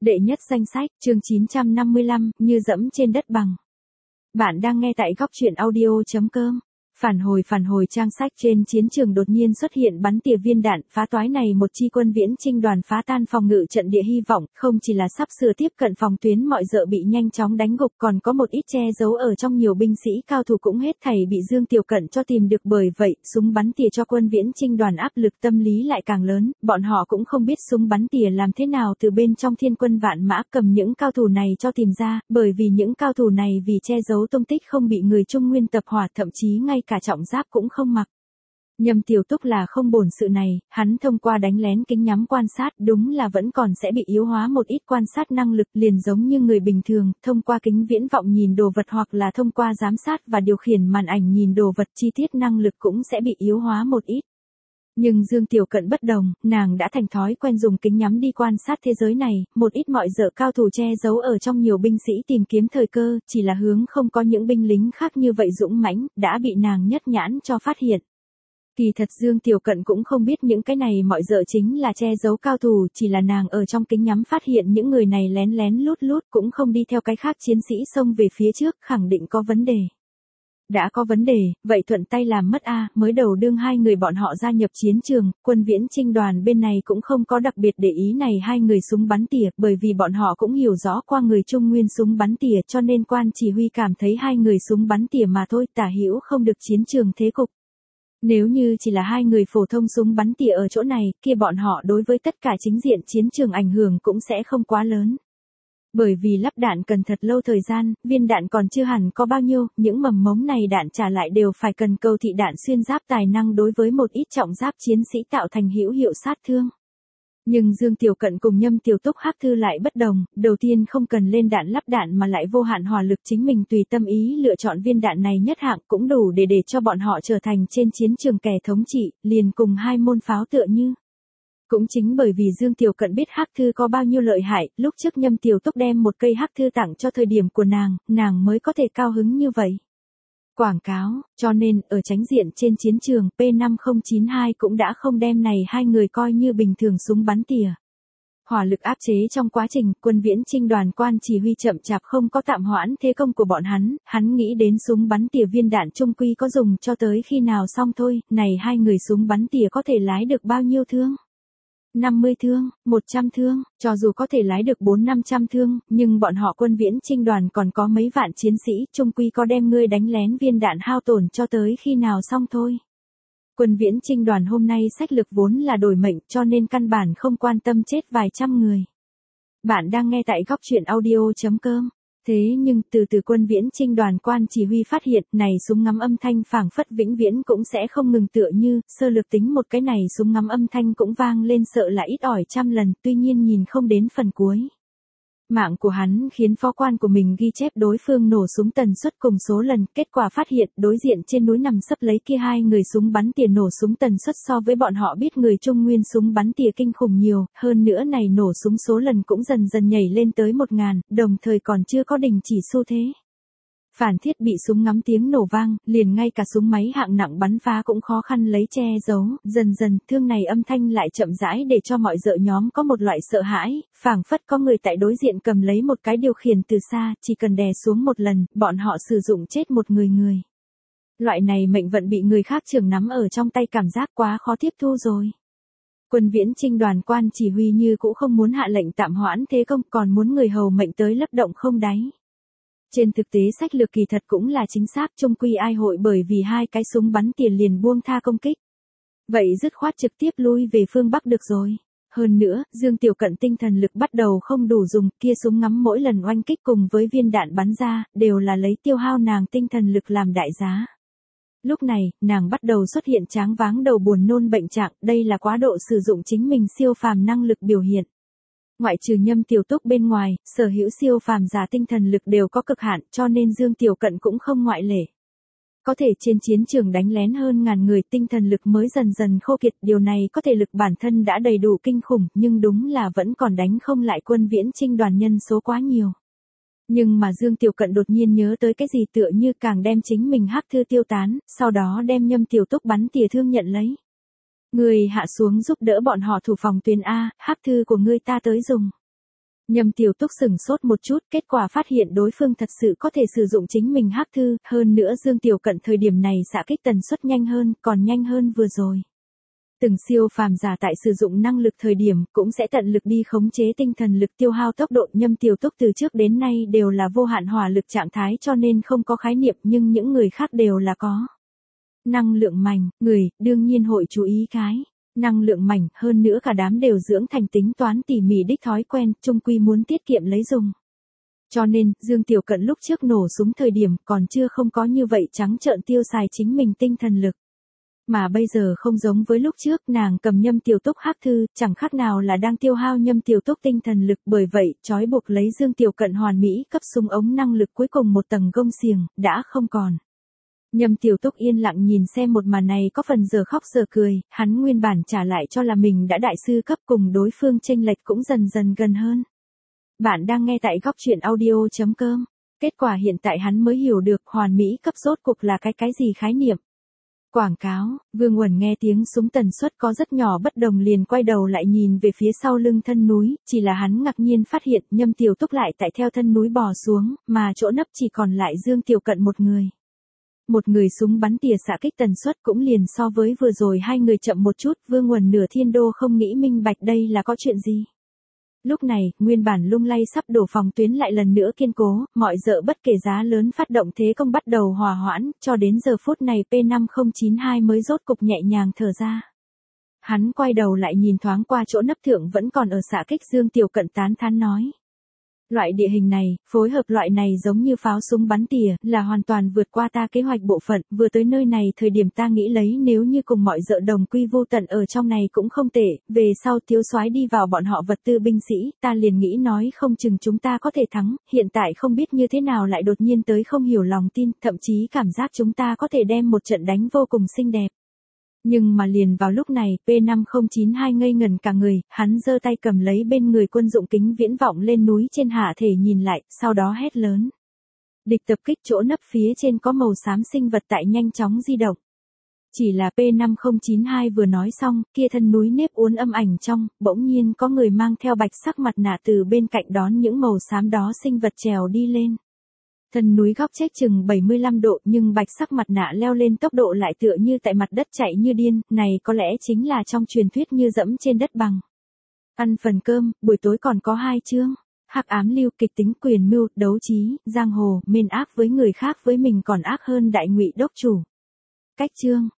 Đệ nhất danh sách, chương 955, như dẫm trên đất bằng. Bạn đang nghe tại góc truyện audio.com. Phản hồi trang sách trên chiến trường đột nhiên xuất hiện bắn tỉa viên đạn, phá toái này một chi quân viễn chinh đoàn phá tan phòng ngự trận địa hy vọng, không chỉ là sắp sửa tiếp cận phòng tuyến mọi dợ bị nhanh chóng đánh gục, còn có một ít che giấu ở trong nhiều binh sĩ cao thủ cũng hết thảy bị Dương Tiểu Cận cho tìm được, bởi vậy, súng bắn tỉa cho quân viễn chinh đoàn áp lực tâm lý lại càng lớn, bọn họ cũng không biết súng bắn tỉa làm thế nào từ bên trong thiên quân vạn mã cầm những cao thủ này cho tìm ra, bởi vì những cao thủ này vì che giấu tung tích không bị người Trung Nguyên tập hỏa, thậm chí ngay cả trọng giáp cũng không mặc. Nhâm Tiểu Túc là không bổn sự này, hắn thông qua đánh lén kính nhắm quan sát đúng là vẫn còn sẽ bị yếu hóa một ít quan sát năng lực, liền giống như người bình thường, thông qua kính viễn vọng nhìn đồ vật hoặc là thông qua giám sát và điều khiển màn ảnh nhìn đồ vật, chi tiết năng lực cũng sẽ bị yếu hóa một ít. Nhưng Dương Tiểu Cận bất đồng, nàng đã thành thói quen dùng kính nhắm đi quan sát thế giới này, một ít mọi dợ cao thủ che giấu ở trong nhiều binh sĩ tìm kiếm thời cơ, chỉ là hướng không có những binh lính khác như vậy dũng mãnh, đã bị nàng nhất nhãn cho phát hiện. Kỳ thật Dương Tiểu Cận cũng không biết những cái này mọi dợ chính là che giấu cao thủ, chỉ là nàng ở trong kính nhắm phát hiện những người này lén lén lút lút cũng không đi theo cái khác chiến sĩ xông về phía trước, khẳng định có vấn đề. Đã có vấn đề, vậy thuận tay làm mất mới đầu đương hai người bọn họ gia nhập chiến trường, quân viễn chinh đoàn bên này cũng không có đặc biệt để ý này hai người súng bắn tỉa, bởi vì bọn họ cũng hiểu rõ qua người Trung Nguyên súng bắn tỉa, cho nên quan chỉ huy cảm thấy hai người súng bắn tỉa mà thôi, tả hữu không được chiến trường thế cục. Nếu như chỉ là hai người phổ thông súng bắn tỉa ở chỗ này, kia bọn họ đối với tất cả chính diện chiến trường ảnh hưởng cũng sẽ không quá lớn. Bởi vì lắp đạn cần thật lâu thời gian, viên đạn còn chưa hẳn có bao nhiêu, những mầm mống này đạn trả lại đều phải cần cầu thị đạn xuyên giáp tài năng đối với một ít trọng giáp chiến sĩ tạo thành hữu hiệu sát thương. Nhưng Dương Tiểu Cận cùng Nhâm Tiểu Túc Hắc Thư lại bất đồng, đầu tiên không cần lên đạn lắp đạn mà lại vô hạn hỏa lực, chính mình tùy tâm ý lựa chọn viên đạn này nhất hạng cũng đủ để cho bọn họ trở thành trên chiến trường kẻ thống trị, liền cùng hai môn pháo tựa như. Cũng chính bởi vì Dương Tiểu Cận biết Hắc Thư có bao nhiêu lợi hại, lúc trước Nhâm Tiểu Túc đem một cây Hắc Thư tặng cho thời điểm của nàng mới có thể cao hứng như vậy. Quảng cáo, cho nên, ở chánh diện trên chiến trường, P5092 cũng đã không đem này hai người coi như bình thường súng bắn tỉa. Hỏa lực áp chế trong quá trình, quân viễn chinh đoàn quan chỉ huy chậm chạp không có tạm hoãn thế công của bọn hắn nghĩ đến súng bắn tỉa viên đạn trung quy có dùng cho tới khi nào xong thôi, này hai người súng bắn tỉa có thể lái được bao nhiêu thương? 50 thương, 100 thương, cho dù có thể lái được 400-500 thương, nhưng bọn họ quân viễn chinh đoàn còn có mấy vạn chiến sĩ, chung quy có đem ngươi đánh lén viên đạn hao tổn cho tới khi nào xong thôi. Quân viễn chinh đoàn hôm nay sách lực vốn là đổi mệnh, cho nên căn bản không quan tâm chết vài trăm người. Bạn đang nghe tại góc truyện audio.com. Thế nhưng từ quân viễn chinh đoàn quan chỉ huy phát hiện này súng ngắm âm thanh phảng phất vĩnh viễn cũng sẽ không ngừng, tựa như sơ lược tính một cái này súng ngắm âm thanh cũng vang lên sợ là ít ỏi trăm lần, tuy nhiên nhìn không đến phần cuối. Mạng của hắn khiến phó quan của mình ghi chép đối phương nổ súng tần suất cùng số lần, kết quả phát hiện đối diện trên núi nằm sấp lấy kia hai người súng bắn tỉa nổ súng tần suất so với bọn họ biết người Trung Nguyên súng bắn tỉa kinh khủng nhiều, hơn nữa này nổ súng số lần cũng dần dần nhảy lên tới 1000, đồng thời còn chưa có đình chỉ xu thế. Phản thiết bị súng ngắm tiếng nổ vang, liền ngay cả súng máy hạng nặng bắn phá cũng khó khăn lấy che giấu, dần dần thương này âm thanh lại chậm rãi để cho mọi dợ nhóm có một loại sợ hãi, phảng phất có người tại đối diện cầm lấy một cái điều khiển từ xa, chỉ cần đè xuống một lần, bọn họ sử dụng chết một người. Loại này mệnh vận bị người khác trưởng nắm ở trong tay cảm giác quá khó tiếp thu rồi. Quân viễn chinh đoàn quan chỉ huy như cũ không muốn hạ lệnh tạm hoãn thế công, còn muốn người hầu mệnh tới lấp động không đáy. Trên thực tế sách lược kỳ thật cũng là chính xác, chung quy ai hội bởi vì hai cái súng bắn tỉa liền buông tha công kích. Vậy dứt khoát trực tiếp lui về phương Bắc được rồi. Hơn nữa, Dương Tiểu Cận tinh thần lực bắt đầu không đủ dùng, kia súng ngắm mỗi lần oanh kích cùng với viên đạn bắn ra, đều là lấy tiêu hao nàng tinh thần lực làm đại giá. Lúc này, nàng bắt đầu xuất hiện tráng váng đầu buồn nôn bệnh trạng, đây là quá độ sử dụng chính mình siêu phàm năng lực biểu hiện. Ngoại trừ Nhâm Tiểu Túc bên ngoài, sở hữu siêu phàm giả tinh thần lực đều có cực hạn, cho nên Dương Tiểu Cận cũng không ngoại lệ. Có thể trên chiến trường đánh lén hơn 1000 người, tinh thần lực mới dần dần khô kiệt, điều này có thể lực bản thân đã đầy đủ kinh khủng, nhưng đúng là vẫn còn đánh không lại quân viễn chinh đoàn nhân số quá nhiều. Nhưng mà Dương Tiểu Cận đột nhiên nhớ tới cái gì, tựa như càng đem chính mình Hắc Thư tiêu tán, sau đó đem Nhâm Tiểu Túc bắn tỉa thương nhận lấy. Người hạ xuống giúp đỡ bọn họ thủ phòng tuyến A, Hắc Thư của ngươi ta tới dùng. Nhâm Tiểu Túc sửng sốt một chút, kết quả phát hiện đối phương thật sự có thể sử dụng chính mình hắc thư, hơn nữa Dương Tiểu Cận thời điểm này xạ kích tần suất nhanh hơn, còn nhanh hơn vừa rồi. Từng siêu phàm giả tại sử dụng năng lực thời điểm cũng sẽ tận lực đi khống chế tinh thần lực tiêu hao tốc độ. Nhâm Tiểu Túc từ trước đến nay đều là vô hạn hỏa lực trạng thái cho nên không có khái niệm, nhưng những người khác đều là có. Năng lượng mảnh, người, đương nhiên hội chú ý cái. Năng lượng mảnh, hơn nữa cả đám đều dưỡng thành tính toán tỉ mỉ đích thói quen, chung quy muốn tiết kiệm lấy dùng. Cho nên, Dương Tiểu Cận lúc trước nổ súng thời điểm còn chưa không có như vậy trắng trợn tiêu xài chính mình tinh thần lực. Mà bây giờ không giống với lúc trước, nàng cầm Nhâm Tiểu Túc hắc thư, chẳng khác nào là đang tiêu hao Nhâm Tiểu Túc tinh thần lực, bởi vậy, trói buộc lấy Dương Tiểu Cận hoàn mỹ cấp súng ống năng lực cuối cùng một tầng gông xiềng, đã không còn. Nhâm Tiểu Túc yên lặng nhìn xem một màn này có phần giờ khóc giờ cười, hắn nguyên bản trả lại cho là mình đã đại sư cấp, cùng đối phương chênh lệch cũng dần dần gần hơn. Bạn đang nghe tại góc truyện audio.com. Kết quả hiện tại hắn mới hiểu được hoàn mỹ cấp rốt cục là cái gì khái niệm. Quảng cáo, Vương Uẩn nghe tiếng súng tần suất có rất nhỏ bất đồng liền quay đầu lại nhìn về phía sau lưng thân núi, chỉ là hắn ngạc nhiên phát hiện Nhâm Tiểu Túc lại tại theo thân núi bò xuống, mà chỗ nấp chỉ còn lại Dương Tiểu Cận một người. Một người súng bắn tỉa xạ kích tần suất cũng liền so với vừa rồi hai người chậm một chút, Vương Uẩn nửa thiên đô không nghĩ minh bạch đây là có chuyện gì. Lúc này, nguyên bản lung lay sắp đổ phòng tuyến lại lần nữa kiên cố, mọi dợ bất kể giá lớn phát động thế công bắt đầu hòa hoãn, cho đến giờ phút này P5092 mới rốt cục nhẹ nhàng thở ra. Hắn quay đầu lại nhìn thoáng qua chỗ nấp thượng vẫn còn ở xạ kích, Dương Tiểu Cận tán thán nói. Loại địa hình này, phối hợp loại này giống như pháo súng bắn tỉa, là hoàn toàn vượt qua ta kế hoạch bộ phận, vừa tới nơi này thời điểm ta nghĩ lấy nếu như cùng mọi dợ đồng quy vô tận ở trong này cũng không tệ, về sau thiếu soái đi vào bọn họ vật tư binh sĩ, ta liền nghĩ nói không chừng chúng ta có thể thắng, hiện tại không biết như thế nào lại đột nhiên tới không hiểu lòng tin, thậm chí cảm giác chúng ta có thể đem một trận đánh vô cùng xinh đẹp. Nhưng mà liền vào lúc này, P5092 ngây ngẩn cả người, hắn giơ tay cầm lấy bên người quân dụng kính viễn vọng lên núi trên hạ thể nhìn lại, sau đó hét lớn. Địch tập kích chỗ nấp phía trên có màu xám sinh vật tại nhanh chóng di động. Chỉ là P5092 vừa nói xong, kia thân núi nếp uốn âm ảnh trong, bỗng nhiên có người mang theo bạch sắc mặt nạ từ bên cạnh đón những màu xám đó sinh vật trèo đi lên. Thân núi góc chết chừng 75 độ nhưng bạch sắc mặt nạ leo lên tốc độ lại tựa như tại mặt đất chạy như điên, này có lẽ chính là trong truyền thuyết như dẫm trên đất bằng. Ăn phần cơm, buổi tối còn có 2 chương. Hắc ám lưu, kịch tính, quyền mưu, đấu trí, giang hồ, mên ác với người khác với mình còn ác hơn đại ngụy đốc chủ. Cách chương.